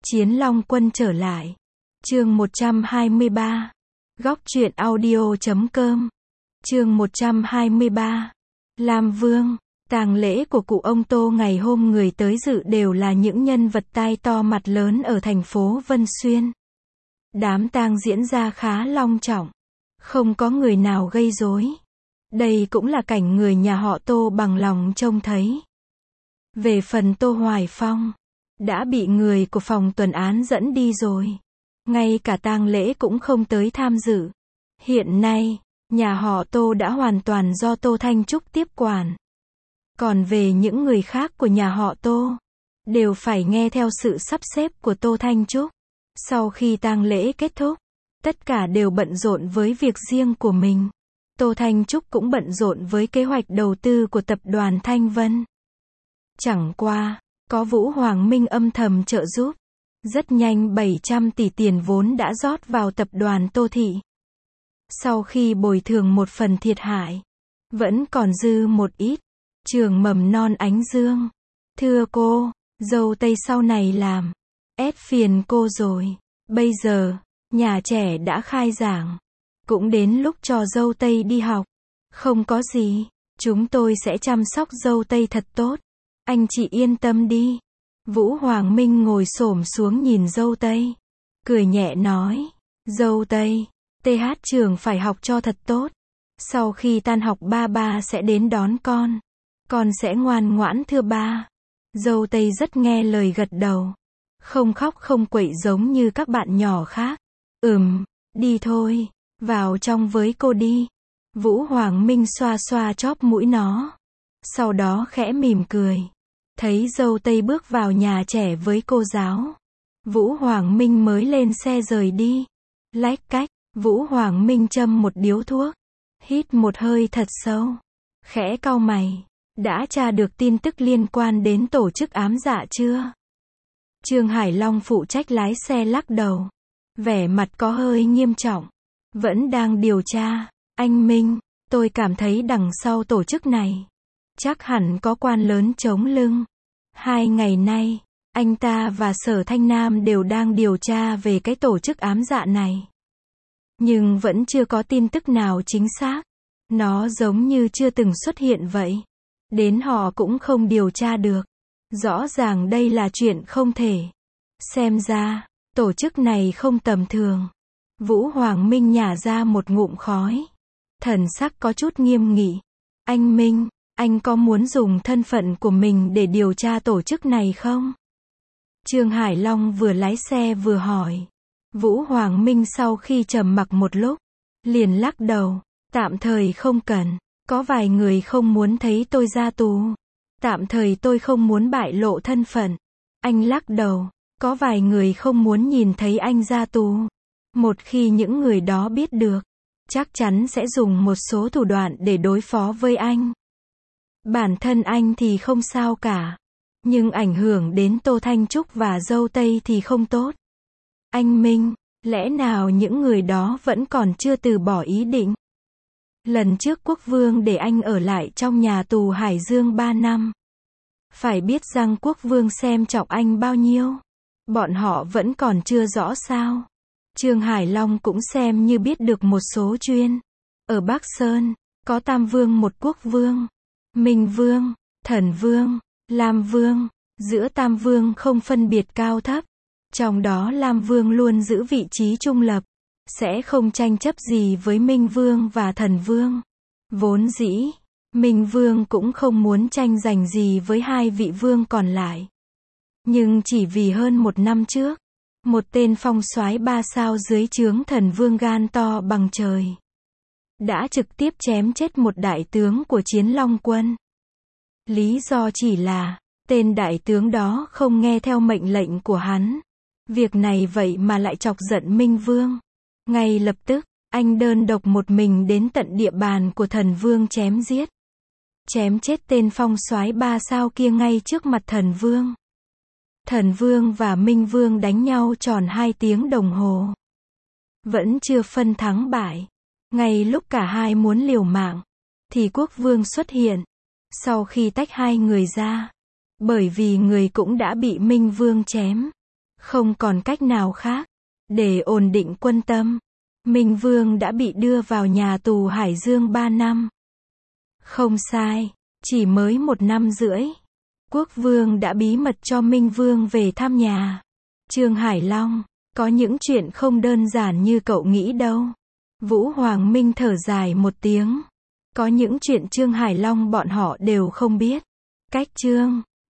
Chiến Long Quân trở lại. Chương 123. Góc truyện audio.com. Chương 123. Lam Vương. Tang lễ của cụ ông Tô ngày hôm người tới dự đều là những nhân vật tai to mặt lớn ở thành phố Vân Xuyên. Đám tang diễn ra khá long trọng. Không có người nào gây rối. Đây cũng là cảnh người nhà họ Tô bằng lòng trông thấy. Về phần Tô Hoài Phong, đã bị người của phòng tuần án dẫn đi rồi. Ngay cả tang lễ cũng không tới tham dự. Hiện nay, nhà họ Tô đã hoàn toàn do Tô Thanh Trúc tiếp quản. Còn về những người khác của nhà họ Tô, đều phải nghe theo sự sắp xếp của Tô Thanh Trúc. Sau khi tang lễ kết thúc, tất cả đều bận rộn với việc riêng của mình. Tô Thanh Trúc cũng bận rộn với kế hoạch đầu tư của tập đoàn Thanh Vân. Chẳng qua, có Vũ Hoàng Minh âm thầm trợ giúp. Rất nhanh 700 tỷ tiền vốn đã rót vào tập đoàn Tô Thị. Sau khi bồi thường một phần thiệt hại, vẫn còn dư một ít. Trường mầm non Ánh Dương. Thưa cô, dâu tây sau này làm. Ép phiền cô rồi. Bây giờ, nhà trẻ đã khai giảng. Cũng đến lúc cho dâu tây đi học. Không có gì, chúng tôi sẽ chăm sóc dâu tây thật tốt. Anh chị yên tâm đi. Vũ Hoàng Minh ngồi xổm xuống nhìn dâu tây. Cười nhẹ nói. Dâu tây, TH trường phải học cho thật tốt. Sau khi tan học ba sẽ đến đón con. Con sẽ ngoan ngoãn thưa ba. Dâu tây rất nghe lời gật đầu. Không khóc không quậy giống như các bạn nhỏ khác. Đi thôi. Vào trong với cô đi. Vũ Hoàng Minh xoa xoa chóp mũi nó. Sau đó khẽ mỉm cười. Thấy dâu tây bước vào nhà trẻ với cô giáo. Vũ Hoàng Minh mới lên xe rời đi. Lách cách, Vũ Hoàng Minh châm một điếu thuốc. Hít một hơi thật sâu. Khẽ cau mày. Đã tra được tin tức liên quan đến tổ chức ám dạ chưa? Trương Hải Long phụ trách lái xe lắc đầu. Vẻ mặt có hơi nghiêm trọng. Vẫn đang điều tra. Anh Minh, tôi cảm thấy đằng sau tổ chức này chắc hẳn có quan lớn chống lưng. 2 ngày nay, anh ta và Sở Thanh Nam đều đang điều tra về cái tổ chức ám dạ này. Nhưng vẫn chưa có tin tức nào chính xác. Nó giống như chưa từng xuất hiện vậy. Đến họ cũng không điều tra được. Rõ ràng đây là chuyện không thể. Xem ra, tổ chức này không tầm thường. Vũ Hoàng Minh nhả ra một ngụm khói. Thần sắc có chút nghiêm nghị. Anh Minh, anh có muốn dùng thân phận của mình để điều tra tổ chức này không? Trương Hải Long vừa lái xe vừa hỏi. Vũ Hoàng Minh sau khi trầm mặc một lúc, liền lắc đầu. Tạm thời không cần. Có vài người không muốn thấy tôi ra tù. Tạm thời tôi không muốn bại lộ thân phận. Anh lắc đầu. Có vài người không muốn nhìn thấy anh ra tù. Một khi những người đó biết được, chắc chắn sẽ dùng một số thủ đoạn để đối phó với anh. Bản thân anh thì không sao cả. Nhưng ảnh hưởng đến Tô Thanh Trúc và dâu tây thì không tốt. Anh Minh, lẽ nào những người đó vẫn còn chưa từ bỏ ý định? Lần trước Quốc Vương để anh ở lại trong nhà tù Hải Dương 3 năm. Phải biết rằng Quốc Vương xem trọng anh bao nhiêu. Bọn họ vẫn còn chưa rõ sao. Trương Hải Long cũng xem như biết được một số chuyện. Ở Bắc Sơn, có Tam Vương một Quốc Vương. Minh Vương, Thần Vương, Lam Vương. Giữa Tam Vương không phân biệt cao thấp. Trong đó Lam Vương luôn giữ vị trí trung lập. Sẽ không tranh chấp gì với Minh Vương và Thần Vương. Vốn dĩ, Minh Vương cũng không muốn tranh giành gì với hai vị vương còn lại. Nhưng chỉ vì hơn 1 năm trước, một tên phong soái 3 sao dưới trướng Thần Vương gan to bằng trời, đã trực tiếp chém chết một đại tướng của Chiến Long Quân. Lý do chỉ là, tên đại tướng đó không nghe theo mệnh lệnh của hắn. Việc này vậy mà lại chọc giận Minh Vương. Ngay lập tức, anh đơn độc một mình đến tận địa bàn của Thần Vương chém giết. Chém chết tên phong soái 3 sao kia ngay trước mặt Thần Vương. Thần Vương và Minh Vương đánh nhau tròn 2 tiếng đồng hồ. Vẫn chưa phân thắng bại. Ngay lúc cả hai muốn liều mạng, thì Quốc Vương xuất hiện. Sau khi tách hai người ra, bởi vì người cũng đã bị Minh Vương chém, Không còn cách nào khác. Để ổn định quân tâm, Minh Vương đã bị đưa vào nhà tù Hải Dương 3 năm. Không sai, chỉ mới 1 năm rưỡi. Quốc Vương đã bí mật cho Minh Vương về thăm nhà. Trương Hải Long, có những chuyện không đơn giản như cậu nghĩ đâu. Vũ Hoàng Minh thở dài một tiếng. Có những chuyện Trương Hải Long bọn họ đều không biết. Cách Trương